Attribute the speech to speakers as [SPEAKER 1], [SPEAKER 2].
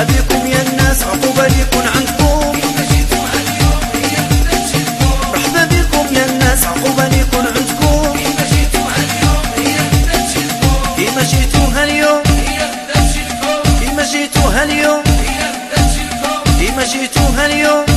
[SPEAKER 1] مرحبا بكم يا الناس، عقوبة يكون عندكم. مرحبا بكم يا الناس، عقوبة يكون عندكم. كيما جيتوها اليوم، كيما جيتوها اليوم، كيما جيتوها اليوم.